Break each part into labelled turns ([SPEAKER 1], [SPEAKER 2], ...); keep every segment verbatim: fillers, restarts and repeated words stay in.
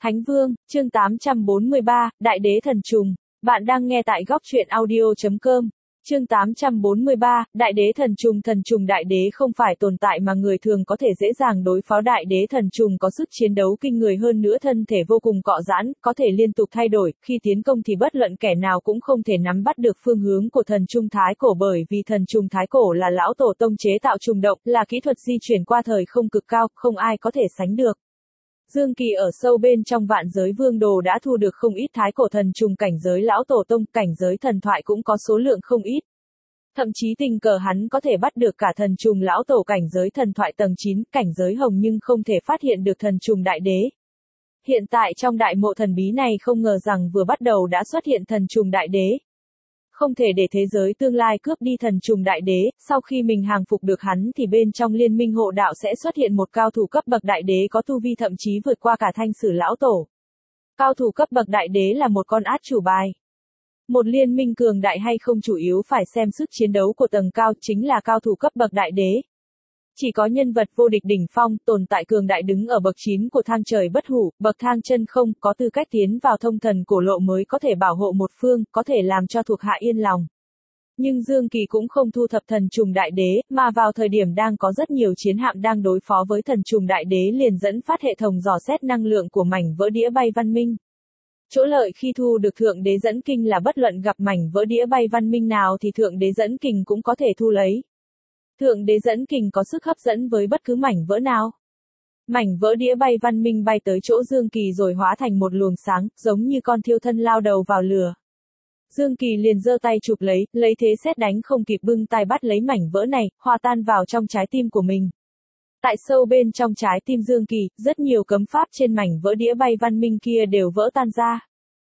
[SPEAKER 1] Thánh Vương, chương tám trăm bốn mươi ba, Đại Đế Thần Trùng. Bạn đang nghe tại góc truyện audio chấm com. Chương tám trăm bốn mươi ba, Đại Đế Thần Trùng. Thần trùng đại đế không phải tồn tại mà người thường có thể dễ dàng đối phó. Đại Đế Thần Trùng có sức chiến đấu kinh người, hơn nữa thân thể vô cùng cọ giãn, có thể liên tục thay đổi, khi tiến công thì bất luận kẻ nào cũng không thể nắm bắt được phương hướng của thần trùng thái cổ, bởi vì thần trùng thái cổ là lão tổ tông chế tạo trùng động, là kỹ thuật di chuyển qua thời không cực cao, không ai có thể sánh được. Dương Kỳ ở sâu bên trong vạn giới vương đồ đã thu được không ít thái cổ thần trùng cảnh giới lão tổ tông, cảnh giới thần thoại cũng có số lượng không ít. Thậm chí tình cờ hắn có thể bắt được cả thần trùng lão tổ cảnh giới thần thoại tầng chín, cảnh giới hồng, nhưng không thể phát hiện được thần trùng đại đế. Hiện tại trong đại mộ thần bí này không ngờ rằng vừa bắt đầu đã xuất hiện thần trùng đại đế. Không thể để thế giới tương lai cướp đi thần trùng đại đế, sau khi mình hàng phục được hắn thì bên trong liên minh hộ đạo sẽ xuất hiện một cao thủ cấp bậc đại đế có tu vi thậm chí vượt qua cả thanh sử lão tổ. Cao thủ cấp bậc đại đế là một con át chủ bài. Một liên minh cường đại hay không chủ yếu phải xem sức chiến đấu của tầng cao, chính là cao thủ cấp bậc đại đế. Chỉ có nhân vật vô địch đỉnh phong, tồn tại cường đại đứng ở bậc chín của thang trời bất hủ, bậc thang chân không, có tư cách tiến vào thông thần cổ lộ mới có thể bảo hộ một phương, có thể làm cho thuộc hạ yên lòng. Nhưng Dương Kỳ cũng không thu thập thần trùng đại đế, mà vào thời điểm đang có rất nhiều chiến hạm đang đối phó với thần trùng đại đế liền dẫn phát hệ thống dò xét năng lượng của mảnh vỡ đĩa bay văn minh. Chỗ lợi khi thu được thượng đế dẫn kinh là bất luận gặp mảnh vỡ đĩa bay văn minh nào thì thượng đế dẫn kình cũng có thể thu lấy. Thượng đế dẫn kình có sức hấp dẫn với bất cứ mảnh vỡ nào. Mảnh vỡ đĩa bay văn minh bay tới chỗ Dương Kỳ rồi hóa thành một luồng sáng, giống như con thiêu thân lao đầu vào lửa. Dương Kỳ liền giơ tay chụp lấy, lấy thế sét đánh không kịp bưng tay bắt lấy mảnh vỡ này, hòa tan vào trong trái tim của mình. Tại sâu bên trong trái tim Dương Kỳ, rất nhiều cấm pháp trên mảnh vỡ đĩa bay văn minh kia đều vỡ tan ra.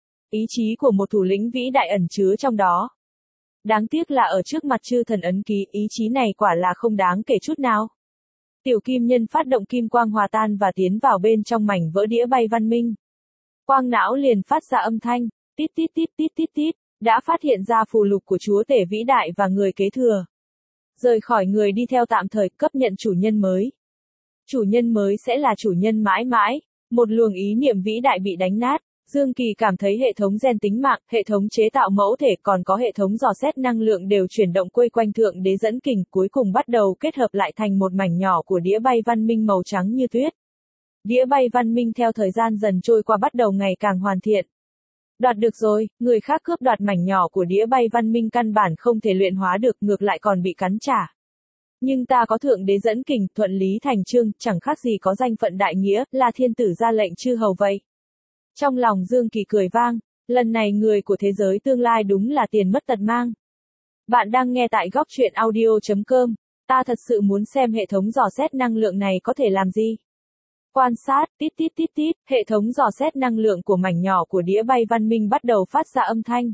[SPEAKER 1] Ý chí của một thủ lĩnh vĩ đại ẩn chứa trong đó. Đáng tiếc là ở trước mặt chư thần ấn ký, ý chí này quả là không đáng kể chút nào. Tiểu kim nhân phát động kim quang hòa tan và tiến vào bên trong mảnh vỡ đĩa bay văn minh. Quang não liền phát ra âm thanh, tít tít tít tít tít tít, đã phát hiện ra phù lục của chúa tể vĩ đại và người kế thừa. Rời khỏi người đi theo tạm thời, cấp nhận chủ nhân mới. Chủ nhân mới sẽ là chủ nhân mãi mãi. Một luồng ý niệm vĩ đại bị đánh nát. Dương Kỳ cảm thấy hệ thống gen tính mạng, hệ thống chế tạo mẫu thể còn có hệ thống dò xét năng lượng đều chuyển động quây quanh thượng đế dẫn kình, cuối cùng bắt đầu kết hợp lại thành một mảnh nhỏ của đĩa bay văn minh màu trắng như tuyết. Đĩa bay văn minh theo thời gian dần trôi qua bắt đầu ngày càng hoàn thiện. Đoạt được rồi, người khác cướp đoạt mảnh nhỏ của đĩa bay văn minh căn bản không thể luyện hóa được, ngược lại còn bị cắn trả. Nhưng ta có thượng đế dẫn kình, thuận lý thành chương, chẳng khác gì có danh phận đại nghĩa, là thiên tử ra lệnh chư hầu vậy. Trong lòng Dương Kỳ cười vang, lần này người của thế giới tương lai đúng là tiền mất tật mang. Bạn đang nghe tại góc truyện audio chấm com, ta thật sự muốn xem hệ thống dò xét năng lượng này có thể làm gì. Quan sát, tít tít tít tít, hệ thống dò xét năng lượng của mảnh nhỏ của đĩa bay văn minh bắt đầu phát ra âm thanh.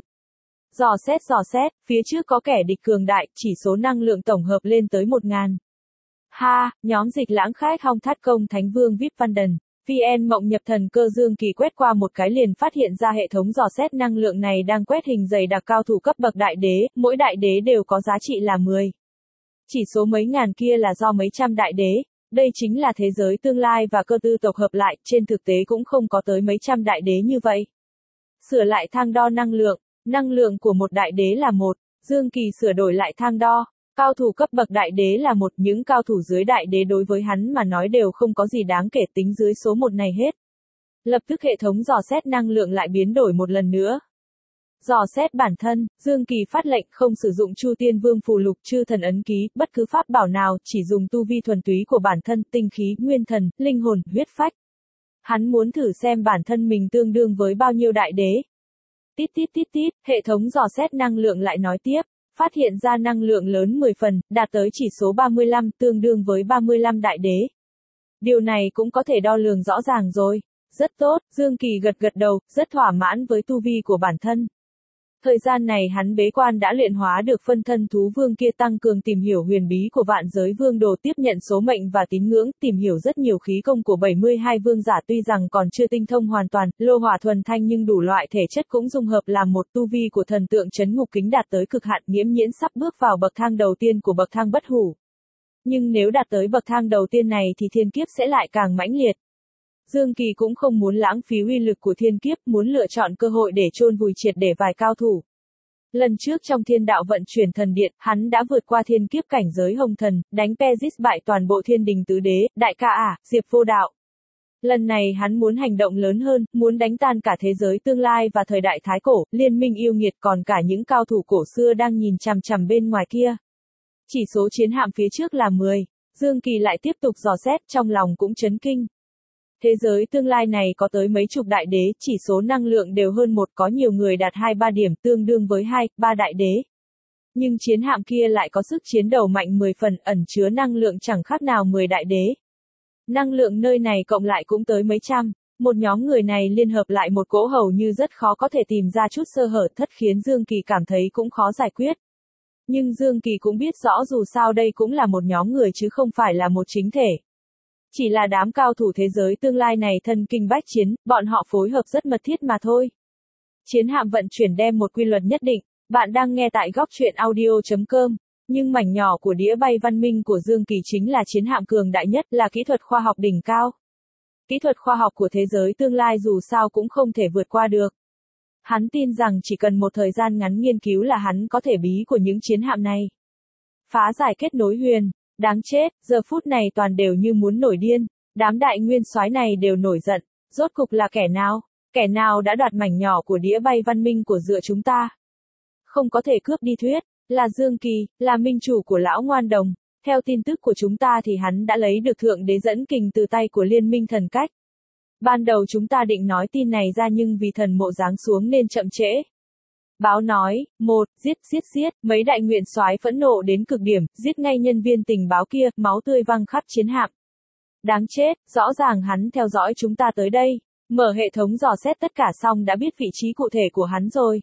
[SPEAKER 1] Dò xét dò xét, phía trước có kẻ địch cường đại, chỉ số năng lượng tổng hợp lên tới một ngàn. Ha, nhóm dịch lãng khách hong thắt công Thánh Vương vê i pê Văn Đần. vê en Mộng Nhập Thần Cơ. Dương Kỳ quét qua một cái liền phát hiện ra hệ thống dò xét năng lượng này đang quét hình dày đặc cao thủ cấp bậc đại đế, mỗi đại đế đều có giá trị là mười. Chỉ số mấy ngàn kia là do mấy trăm đại đế, đây chính là thế giới tương lai và cơ tư tộc hợp lại, trên thực tế cũng không có tới mấy trăm đại đế như vậy. Sửa lại thang đo năng lượng, năng lượng của một đại đế là một, Dương Kỳ sửa đổi lại thang đo. Cao thủ cấp bậc đại đế là một, những cao thủ dưới đại đế đối với hắn mà nói đều không có gì đáng kể, tính dưới số một này hết. Lập tức hệ thống dò xét năng lượng lại biến đổi một lần nữa. Dò xét bản thân, Dương Kỳ phát lệnh không sử dụng Chu Tiên Vương phù lục, chư thần ấn ký, bất cứ pháp bảo nào, chỉ dùng tu vi thuần túy của bản thân, tinh khí, nguyên thần, linh hồn, huyết phách. Hắn muốn thử xem bản thân mình tương đương với bao nhiêu đại đế. Tít tít tít tít, hệ thống dò xét năng lượng lại nói tiếp. Phát hiện ra năng lượng lớn mười phần, đạt tới chỉ số ba mươi lăm, tương đương với ba mươi lăm đại đế. Điều này cũng có thể đo lường rõ ràng rồi. Rất tốt, Dương Kỳ gật gật đầu, rất thỏa mãn với tu vi của bản thân. Thời gian này hắn bế quan đã luyện hóa được phân thân thú vương kia, tăng cường tìm hiểu huyền bí của vạn giới vương đồ, tiếp nhận số mệnh và tín ngưỡng, tìm hiểu rất nhiều khí công của bảy mươi hai vương giả, tuy rằng còn chưa tinh thông hoàn toàn, lô hỏa thuần thanh nhưng đủ loại thể chất cũng dung hợp làm một. Tu vi của thần tượng chấn ngục kính đạt tới cực hạn, nghiễm nhiên sắp bước vào bậc thang đầu tiên của bậc thang bất hủ. Nhưng nếu đạt tới bậc thang đầu tiên này thì thiên kiếp sẽ lại càng mãnh liệt. Dương Kỳ cũng không muốn lãng phí uy lực của thiên kiếp, muốn lựa chọn cơ hội để chôn vùi triệt để vài cao thủ. Lần trước trong thiên đạo vận chuyển thần điện, hắn đã vượt qua thiên kiếp cảnh giới hồng thần, đánh Pezis bại toàn bộ thiên đình tứ đế, đại ca ả, Diệp Vô Đạo. Lần này hắn muốn hành động lớn hơn, muốn đánh tan cả thế giới tương lai và thời đại thái cổ, liên minh yêu nghiệt còn cả những cao thủ cổ xưa đang nhìn chằm chằm bên ngoài kia. Chỉ số chiến hạm phía trước là mười, Dương Kỳ lại tiếp tục dò xét, trong lòng cũng chấn kinh. Thế giới tương lai này có tới mấy chục đại đế, chỉ số năng lượng đều hơn một, có nhiều người đạt hai ba điểm tương đương với hai, ba đại đế. Nhưng chiến hạm kia lại có sức chiến đầu mạnh mười phần, ẩn chứa năng lượng chẳng khác nào mười đại đế. Năng lượng nơi này cộng lại cũng tới mấy trăm, một nhóm người này liên hợp lại một cỗ hầu như rất khó có thể tìm ra chút sơ hở thất khiến Dương Kỳ cảm thấy cũng khó giải quyết. Nhưng Dương Kỳ cũng biết rõ dù sao đây cũng là một nhóm người chứ không phải là một chính thể. Chỉ là đám cao thủ thế giới tương lai này thân kinh bách chiến, bọn họ phối hợp rất mật thiết mà thôi. Chiến hạm vận chuyển đem một quy luật nhất định, bạn đang nghe tại góc truyện audio chấm com. Nhưng mảnh nhỏ của đĩa bay văn minh của Dương Kỳ chính là chiến hạm cường đại nhất, là kỹ thuật khoa học đỉnh cao. Kỹ thuật khoa học của thế giới tương lai dù sao cũng không thể vượt qua được. Hắn tin rằng chỉ cần một thời gian ngắn nghiên cứu là hắn có thể bí của những chiến hạm này. Phá giải kết nối huyền, đáng chết, giờ phút này toàn đều như muốn nổi điên, đám đại nguyên soái này đều nổi giận, rốt cục là kẻ nào, kẻ nào đã đoạt mảnh nhỏ của đĩa bay văn minh của dựa chúng ta. Không có thể cướp đi thuyết, là Dương Kỳ, là minh chủ của lão ngoan đồng, theo tin tức của chúng ta thì hắn đã lấy được thượng đế dẫn kình từ tay của liên minh thần cách. Ban đầu chúng ta định nói tin này ra nhưng vì thần mộ giáng xuống nên chậm trễ. Báo nói, một, giết giết giết, mấy đại nguyện soái phẫn nộ đến cực điểm, giết ngay nhân viên tình báo kia, máu tươi văng khắp chiến hạm. Đáng chết, rõ ràng hắn theo dõi chúng ta tới đây, mở hệ thống dò xét tất cả xong đã biết vị trí cụ thể của hắn rồi.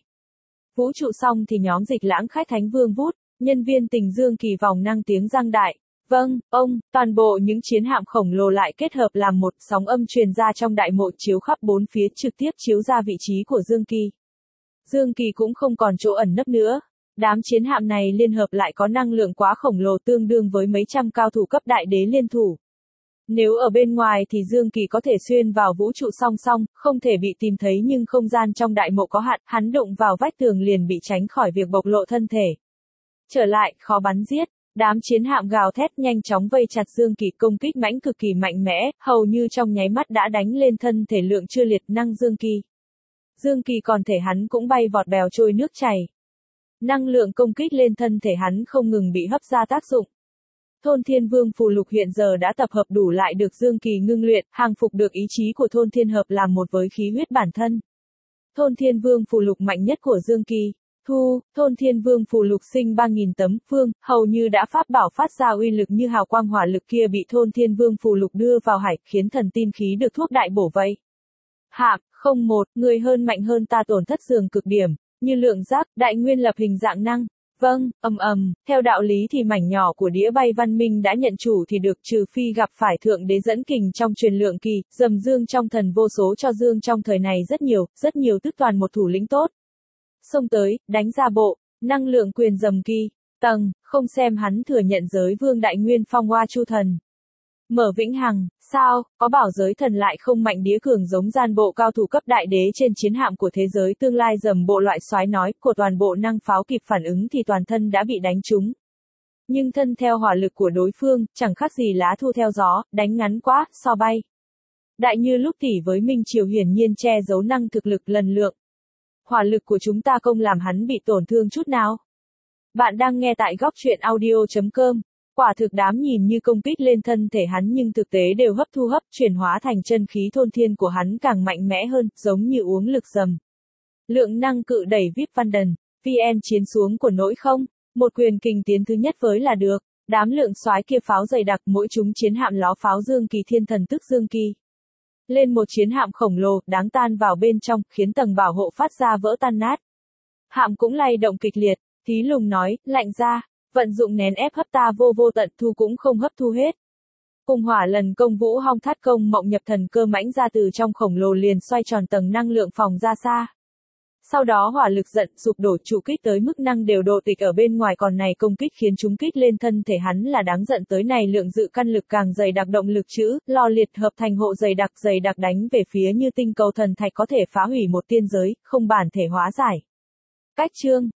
[SPEAKER 1] Vũ trụ xong thì nhóm dịch lãng khách thánh vương vút, nhân viên tình Dương Kỳ vòng năng tiếng răng đại. Vâng, ông, toàn bộ những chiến hạm khổng lồ lại kết hợp làm một sóng âm truyền ra trong đại mộ chiếu khắp bốn phía trực tiếp chiếu ra vị trí của Dương Kỳ. Dương Kỳ cũng không còn chỗ ẩn nấp nữa. Đám chiến hạm này liên hợp lại có năng lượng quá khổng lồ tương đương với mấy trăm cao thủ cấp đại đế liên thủ. Nếu ở bên ngoài thì Dương Kỳ có thể xuyên vào vũ trụ song song, không thể bị tìm thấy nhưng không gian trong đại mộ có hạn, hắn đụng vào vách tường liền bị tránh khỏi việc bộc lộ thân thể. Trở lại, khó bắn giết. Đám chiến hạm gào thét nhanh chóng vây chặt Dương Kỳ, công kích mãnh cực kỳ mạnh mẽ, hầu như trong nháy mắt đã đánh lên thân thể lượng chưa liệt năng Dương Kỳ. Dương Kỳ còn thể hắn cũng bay vọt bèo trôi nước chảy. Năng lượng công kích lên thân thể hắn không ngừng bị hấp ra tác dụng. Thôn Thiên Vương phù lục hiện giờ đã tập hợp đủ lại được Dương Kỳ ngưng luyện, hàng phục được ý chí của Thôn Thiên hợp làm một với khí huyết bản thân. Thôn Thiên Vương phù lục mạnh nhất của Dương Kỳ. Thu, Thôn Thiên Vương phù lục sinh ba nghìn tấm, phương, hầu như đã pháp bảo phát ra uy lực như hào quang hỏa lực kia bị Thôn Thiên Vương phù lục đưa vào hải, khiến thần tin khí được thuốc đại bổ vậy. Hạc, không một, người hơn mạnh hơn ta tổn thất dường cực điểm, như lượng giác, đại nguyên lập hình dạng năng. Vâng, ầm ầm, theo đạo lý thì mảnh nhỏ của đĩa bay văn minh đã nhận chủ thì được, trừ phi gặp phải thượng đế dẫn kình trong truyền lượng kỳ, dầm Dương trong thần vô số cho Dương trong thời này rất nhiều, rất nhiều tức toàn một thủ lĩnh tốt. Xông tới, đánh ra bộ, năng lượng quyền dầm kỳ, tầng, không xem hắn thừa nhận giới vương đại nguyên phong hoa chu thần. Mở vĩnh hằng, sao, có bảo giới thần lại không mạnh đĩa cường giống gian bộ cao thủ cấp đại đế trên chiến hạm của thế giới tương lai dầm bộ loại soái nói, của toàn bộ năng pháo kịp phản ứng thì toàn thân đã bị đánh trúng. Nhưng thân theo hỏa lực của đối phương, chẳng khác gì lá thu theo gió, đánh ngắn quá, so bay. Đại như lúc tỷ với Minh Triều hiển nhiên che giấu năng thực lực lần lượng. Hỏa lực của chúng ta không làm hắn bị tổn thương chút nào. Bạn đang nghe tại góc truyện audio chấm com. Quả thực đám nhìn như công kích lên thân thể hắn nhưng thực tế đều hấp thu hấp chuyển hóa thành chân khí thôn thiên của hắn càng mạnh mẽ hơn, giống như uống lực dầm. Lượng năng cự đẩy vê i pê Vanden, vê en chiến xuống của nỗi không, một quyền kình tiến thứ nhất với là được, đám lượng soái kia pháo dày đặc mỗi chúng chiến hạm ló pháo Dương Kỳ thiên thần tức Dương Kỳ. Lên một chiến hạm khổng lồ, đáng tan vào bên trong, khiến tầng bảo hộ phát ra vỡ tan nát. Hạm cũng lay động kịch liệt, Thí Lùng nói, lạnh ra. Vận dụng nén ép hấp ta vô vô tận thu cũng không hấp thu hết. Cùng hỏa lần công vũ hong thắt công mộng nhập thần cơ mãnh ra từ trong khổng lồ liền xoay tròn tầng năng lượng phòng ra xa. Sau đó hỏa lực giận sụp đổ trụ kích tới mức năng đều độ tịch ở bên ngoài, còn này công kích khiến chúng kích lên thân thể hắn là đáng giận tới này lượng dự căn lực càng dày đặc, động lực chữ, lo liệt hợp thành hộ dày đặc dày đặc đánh về phía như tinh cầu thần thạch có thể phá hủy một tiên giới, không bản thể hóa giải. Cách chương